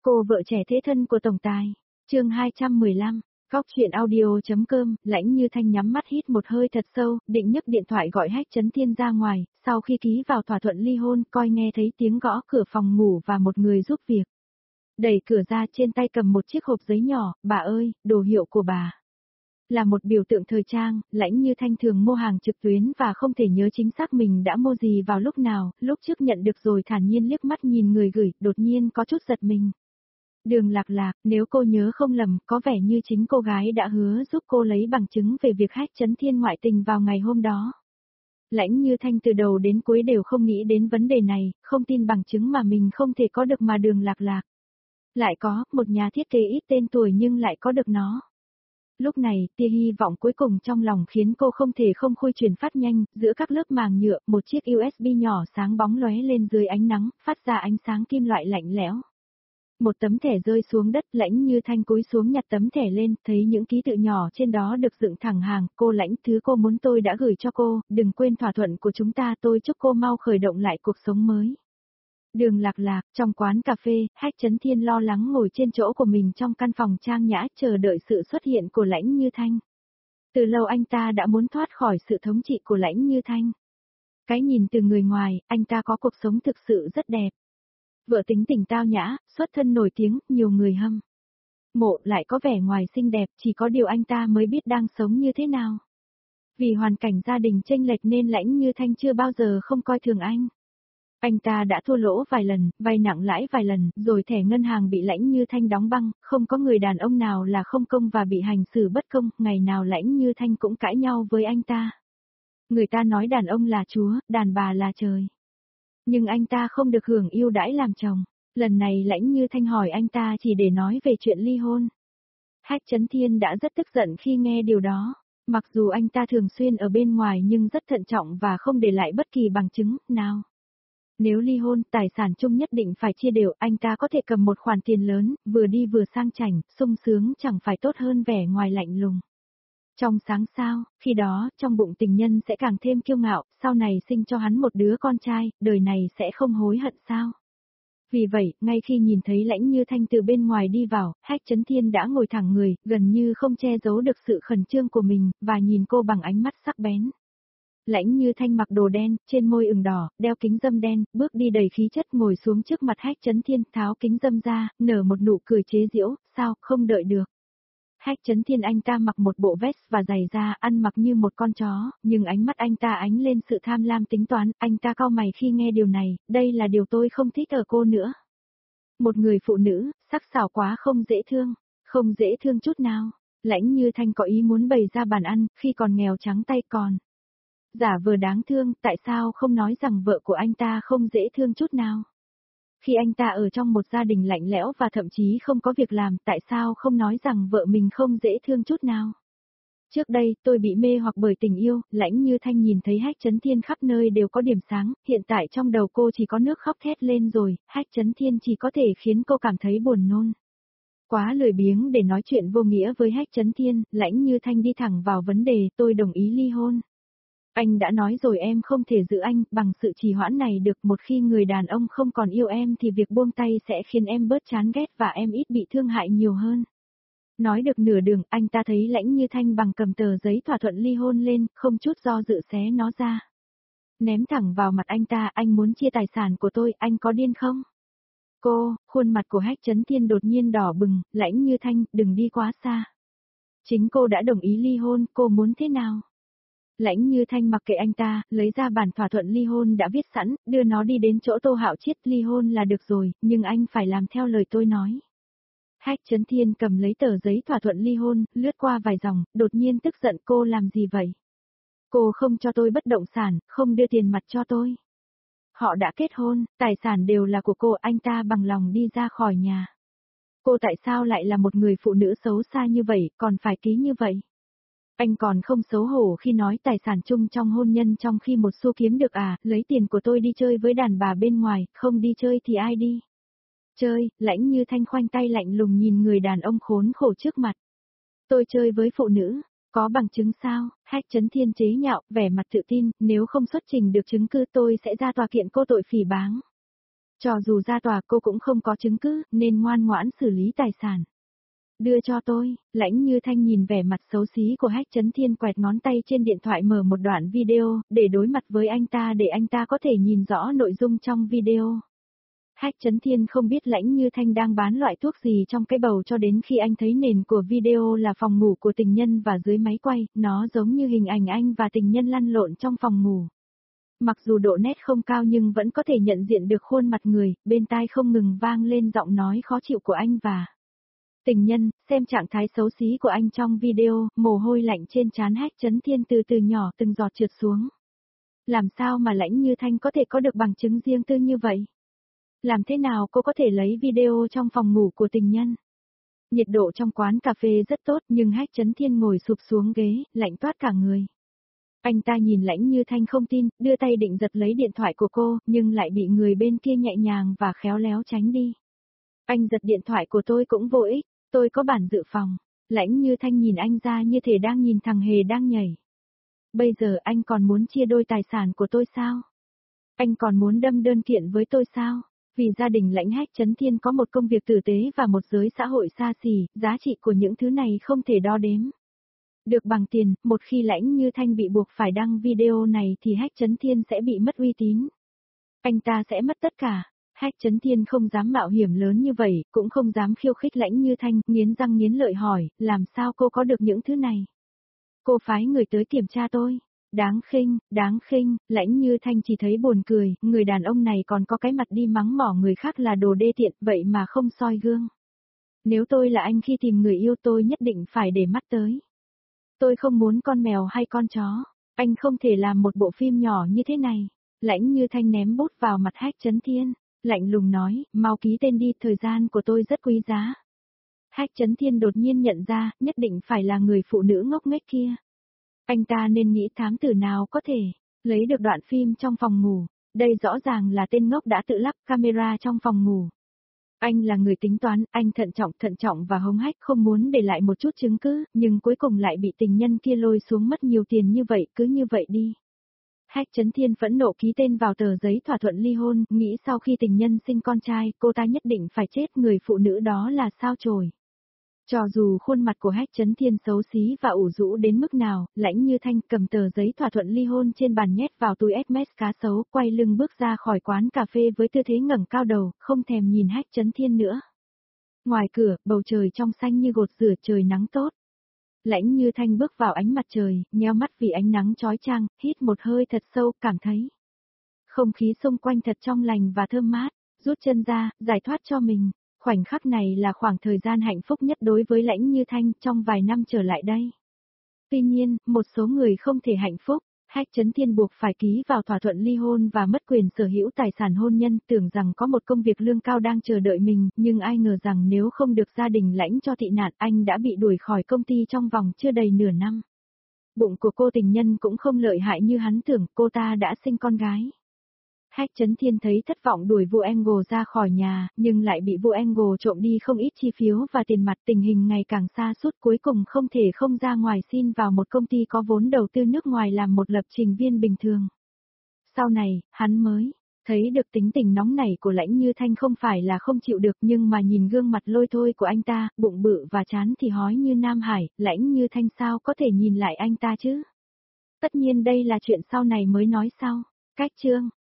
Cô vợ trẻ thế thân của tổng tài. Chương 215. Góc truyện audio.com. Lãnh Như Thanh nhắm mắt hít một hơi thật sâu, định nhấc điện thoại gọi Hách Chấn Thiên ra ngoài, sau khi ký vào thỏa thuận ly hôn, coi nghe thấy tiếng gõ cửa phòng ngủ và một người giúp việc. Đẩy cửa ra, trên tay cầm một chiếc hộp giấy nhỏ. Bà ơi, đồ hiệu của bà. Là một biểu tượng thời trang, Lãnh Như Thanh thường mua hàng trực tuyến và không thể nhớ chính xác mình đã mua gì vào lúc nào, lúc trước nhận được rồi thản nhiên liếc mắt nhìn người gửi, đột nhiên có chút giật mình. Đường Lạc Lạc, nếu cô nhớ không lầm, có vẻ như chính cô gái đã hứa giúp cô lấy bằng chứng về việc Hách Chấn Thiên ngoại tình vào ngày hôm đó. Lãnh Như Thanh từ đầu đến cuối đều không nghĩ đến vấn đề này, không tin bằng chứng mà mình không thể có được mà Đường Lạc Lạc lại có, một nhà thiết kế ít tên tuổi nhưng lại có được nó. Lúc này, tia hy vọng cuối cùng trong lòng khiến cô không thể không khui chuyển phát nhanh, giữa các lớp màng nhựa, một chiếc USB nhỏ sáng bóng lóe lên dưới ánh nắng, phát ra ánh sáng kim loại lạnh lẽo. Một tấm thẻ rơi xuống đất, Lãnh Như Thanh cúi xuống nhặt tấm thẻ lên, thấy những ký tự nhỏ trên đó được dựng thẳng hàng, cô Lãnh, thứ cô muốn tôi đã gửi cho cô, đừng quên thỏa thuận của chúng ta, tôi chúc cô mau khởi động lại cuộc sống mới. Đường Lạc Lạc, trong quán cà phê, Hách Chấn Thiên lo lắng ngồi trên chỗ của mình trong căn phòng trang nhã chờ đợi sự xuất hiện của Lãnh Như Thanh. Từ lâu anh ta đã muốn thoát khỏi sự thống trị của Lãnh Như Thanh. Cái nhìn từ người ngoài, anh ta có cuộc sống thực sự rất đẹp. Vợ tính tình tao nhã, xuất thân nổi tiếng, nhiều người hâm mộ, lại có vẻ ngoài xinh đẹp, chỉ có điều anh ta mới biết đang sống như thế nào. Vì hoàn cảnh gia đình chênh lệch nên Lãnh Như Thanh chưa bao giờ không coi thường anh. Anh ta đã thua lỗ vài lần, vay nặng lãi vài lần, rồi thẻ ngân hàng bị Lãnh Như Thanh đóng băng, không có người đàn ông nào là không công và bị hành xử bất công, ngày nào Lãnh Như Thanh cũng cãi nhau với anh ta. Người ta nói đàn ông là chúa, đàn bà là trời. Nhưng anh ta không được hưởng ưu đãi làm chồng. Lần này Lãnh Như Thanh hỏi anh ta chỉ để nói về chuyện ly hôn. Hách Chấn Thiên đã rất tức giận khi nghe điều đó. Mặc dù anh ta thường xuyên ở bên ngoài nhưng rất thận trọng và không để lại bất kỳ bằng chứng nào. Nếu ly hôn, tài sản chung nhất định phải chia đều, anh ta có thể cầm một khoản tiền lớn, vừa đi vừa sang chảnh, sung sướng chẳng phải tốt hơn vẻ ngoài lạnh lùng. Trong sáng sao, khi đó, trong bụng tình nhân sẽ càng thêm kiêu ngạo, sau này sinh cho hắn một đứa con trai, đời này sẽ không hối hận sao. Vì vậy, ngay khi nhìn thấy Lãnh Như Thanh từ bên ngoài đi vào, Hách Chấn Thiên đã ngồi thẳng người, gần như không che giấu được sự khẩn trương của mình, và nhìn cô bằng ánh mắt sắc bén. Lãnh Như Thanh mặc đồ đen, trên môi ửng đỏ, đeo kính râm đen, bước đi đầy khí chất ngồi xuống trước mặt Hách Chấn Thiên, tháo kính râm ra, nở một nụ cười chế giễu, sao, không đợi được. Hách Chấn Thiên anh ta mặc một bộ vest và giày da, ăn mặc như một con chó, nhưng ánh mắt anh ta ánh lên sự tham lam tính toán, anh ta cau mày khi nghe điều này, đây là điều tôi không thích ở cô nữa. Một người phụ nữ, sắc sảo quá không dễ thương chút nào. Lãnh Như Thanh có ý muốn bày ra bàn ăn, khi còn nghèo trắng tay còn giả vờ đáng thương, tại sao không nói rằng vợ của anh ta không dễ thương chút nào? Khi anh ta ở trong một gia đình lạnh lẽo và thậm chí không có việc làm, tại sao không nói rằng vợ mình không dễ thương chút nào? Trước đây, tôi bị mê hoặc bởi tình yêu, Lãnh Như Thanh nhìn thấy Hách Chấn Thiên khắp nơi đều có điểm sáng, hiện tại trong đầu cô chỉ có nước khóc thét lên rồi, Hách Chấn Thiên chỉ có thể khiến cô cảm thấy buồn nôn. Quá lười biếng để nói chuyện vô nghĩa với Hách Chấn Thiên, Lãnh Như Thanh đi thẳng vào vấn đề, tôi đồng ý ly hôn. Anh đã nói rồi em không thể giữ anh, bằng sự trì hoãn này được, một khi người đàn ông không còn yêu em thì việc buông tay sẽ khiến em bớt chán ghét và em ít bị thương hại nhiều hơn. Nói được nửa đường, anh ta thấy Lãnh Như Thanh bằng cầm tờ giấy thỏa thuận ly hôn lên, không chút do dự xé nó ra. Ném thẳng vào mặt anh ta, anh muốn chia tài sản của tôi, anh có điên không? Cô, khuôn mặt của Hách Chấn Thiên đột nhiên đỏ bừng, Lãnh Như Thanh, đừng đi quá xa. Chính cô đã đồng ý ly hôn, cô muốn thế nào? Lãnh Như Thanh mặc kệ anh ta, lấy ra bản thỏa thuận ly hôn đã viết sẵn, đưa nó đi đến chỗ Tô Hạo Chiết, ly hôn là được rồi, nhưng anh phải làm theo lời tôi nói. Hách Chấn Thiên cầm lấy tờ giấy thỏa thuận ly hôn, lướt qua vài dòng, đột nhiên tức giận, cô làm gì vậy? Cô không cho tôi bất động sản, không đưa tiền mặt cho tôi. Họ đã kết hôn, tài sản đều là của cô, anh ta bằng lòng đi ra khỏi nhà. Cô tại sao lại là một người phụ nữ xấu xa như vậy, còn phải ký như vậy? Anh còn không xấu hổ khi nói tài sản chung trong hôn nhân trong khi một xu kiếm được à, lấy tiền của tôi đi chơi với đàn bà bên ngoài, không đi chơi thì ai đi? Chơi, Lãnh Như Thanh khoanh tay lạnh lùng nhìn người đàn ông khốn khổ trước mặt. Tôi chơi với phụ nữ, có bằng chứng sao? Hách Chấn Thiên chế nhạo, vẻ mặt tự tin, nếu không xuất trình được chứng cứ tôi sẽ ra tòa kiện cô tội phỉ báng. Cho dù ra tòa cô cũng không có chứng cứ, nên ngoan ngoãn xử lý tài sản. Đưa cho tôi, Lãnh Như Thanh nhìn vẻ mặt xấu xí của Hách Chấn Thiên quẹt ngón tay trên điện thoại mở một đoạn video, để đối mặt với anh ta để anh ta có thể nhìn rõ nội dung trong video. Hách Chấn Thiên không biết Lãnh Như Thanh đang bán loại thuốc gì trong cái bầu cho đến khi anh thấy nền của video là phòng ngủ của tình nhân và dưới máy quay, nó giống như hình ảnh anh và tình nhân lăn lộn trong phòng ngủ. Mặc dù độ nét không cao nhưng vẫn có thể nhận diện được khuôn mặt người, bên tai không ngừng vang lên giọng nói khó chịu của anh và tình nhân, xem trạng thái xấu xí của anh trong video, mồ hôi lạnh trên trán Hách Chấn Thiên từ từ nhỏ từng giọt trượt xuống. Làm sao mà Lãnh Như Thanh có thể có được bằng chứng riêng tư như vậy? Làm thế nào cô có thể lấy video trong phòng ngủ của tình nhân? Nhiệt độ trong quán cà phê rất tốt nhưng Hách Chấn Thiên ngồi sụp xuống ghế, lạnh toát cả người. Anh ta nhìn Lãnh Như Thanh không tin, đưa tay định giật lấy điện thoại của cô, nhưng lại bị người bên kia nhẹ nhàng và khéo léo tránh đi. Anh giật điện thoại của tôi cũng vô ích, tôi có bản dự phòng. Lãnh Như Thanh nhìn anh ra như thể đang nhìn thằng hề đang nhảy. Bây giờ anh còn muốn chia đôi tài sản của tôi sao? Anh còn muốn đâm đơn kiện với tôi sao? Vì gia đình Lãnh Hách Chấn Thiên có một công việc tử tế và một giới xã hội xa xỉ, giá trị của những thứ này không thể đo đếm. Được bằng tiền, một khi Lãnh Như Thanh bị buộc phải đăng video này thì Hách Chấn Thiên sẽ bị mất uy tín. Anh ta sẽ mất tất cả. Hách Chấn Thiên không dám mạo hiểm lớn như vậy, cũng không dám khiêu khích Lãnh Như Thanh, nghiến răng nghiến lợi hỏi, làm sao cô có được những thứ này? Cô phái người tới kiểm tra tôi. Đáng khinh, Lãnh Như Thanh chỉ thấy buồn cười, người đàn ông này còn có cái mặt đi mắng mỏ người khác là đồ đê tiện, vậy mà không soi gương. Nếu tôi là anh khi tìm người yêu tôi nhất định phải để mắt tới. Tôi không muốn con mèo hay con chó, anh không thể làm một bộ phim nhỏ như thế này. Lãnh Như Thanh ném bút vào mặt Hách Chấn Thiên, lạnh lùng nói, mau ký tên đi, thời gian của tôi rất quý giá. Hách Chấn Thiên đột nhiên nhận ra, nhất định phải là người phụ nữ ngốc nghếch kia. Anh ta nên nghĩ thám tử nào có thể lấy được đoạn phim trong phòng ngủ. Đây rõ ràng là tên ngốc đã tự lắp camera trong phòng ngủ. Anh là người tính toán, anh thận trọng và hống hách không muốn để lại một chút chứng cứ, nhưng cuối cùng lại bị tình nhân kia lôi xuống mất nhiều tiền như vậy, cứ như vậy đi. Hách Chấn Thiên phẫn nộ ký tên vào tờ giấy thỏa thuận ly hôn, nghĩ sau khi tình nhân sinh con trai, cô ta nhất định phải chết, người phụ nữ đó là sao chổi. Cho dù khuôn mặt của Hách Chấn Thiên xấu xí và ủ rũ đến mức nào, Lãnh Như Thanh cầm tờ giấy thỏa thuận ly hôn trên bàn nhét vào túi Hermes cá sấu, quay lưng bước ra khỏi quán cà phê với tư thế ngẩng cao đầu, không thèm nhìn Hách Chấn Thiên nữa. Ngoài cửa, bầu trời trong xanh như gột rửa, trời nắng tốt. Lãnh Như Thanh bước vào ánh mặt trời, nheo mắt vì ánh nắng chói chang, hít một hơi thật sâu, cảm thấy không khí xung quanh thật trong lành và thơm mát, rút chân ra, giải thoát cho mình. Khoảnh khắc này là khoảng thời gian hạnh phúc nhất đối với Lãnh Như Thanh trong vài năm trở lại đây. Tuy nhiên, một số người không thể hạnh phúc. Hách Chấn Thiên buộc phải ký vào thỏa thuận ly hôn và mất quyền sở hữu tài sản hôn nhân, tưởng rằng có một công việc lương cao đang chờ đợi mình, nhưng ai ngờ rằng nếu không được gia đình Lãnh cho tị nạn, anh đã bị đuổi khỏi công ty trong vòng chưa đầy nửa năm. Bụng của cô tình nhân cũng không lợi hại như hắn tưởng, cô ta đã sinh con gái. Hách Chấn Thiên thấy thất vọng đuổi Vu Angle ra khỏi nhà, nhưng lại bị Vu Angle trộm đi không ít chi phiếu và tiền mặt, tình hình ngày càng xa sút, cuối cùng không thể không ra ngoài xin vào một công ty có vốn đầu tư nước ngoài làm một lập trình viên bình thường. Sau này, hắn mới thấy được tính tình nóng nảy của Lãnh Như Thanh không phải là không chịu được, nhưng mà nhìn gương mặt lôi thôi của anh ta, bụng bự và trán thì hói như Nam Hải, Lãnh Như Thanh sao có thể nhìn lại anh ta chứ? Tất nhiên đây là chuyện sau này mới nói sau. Cách chương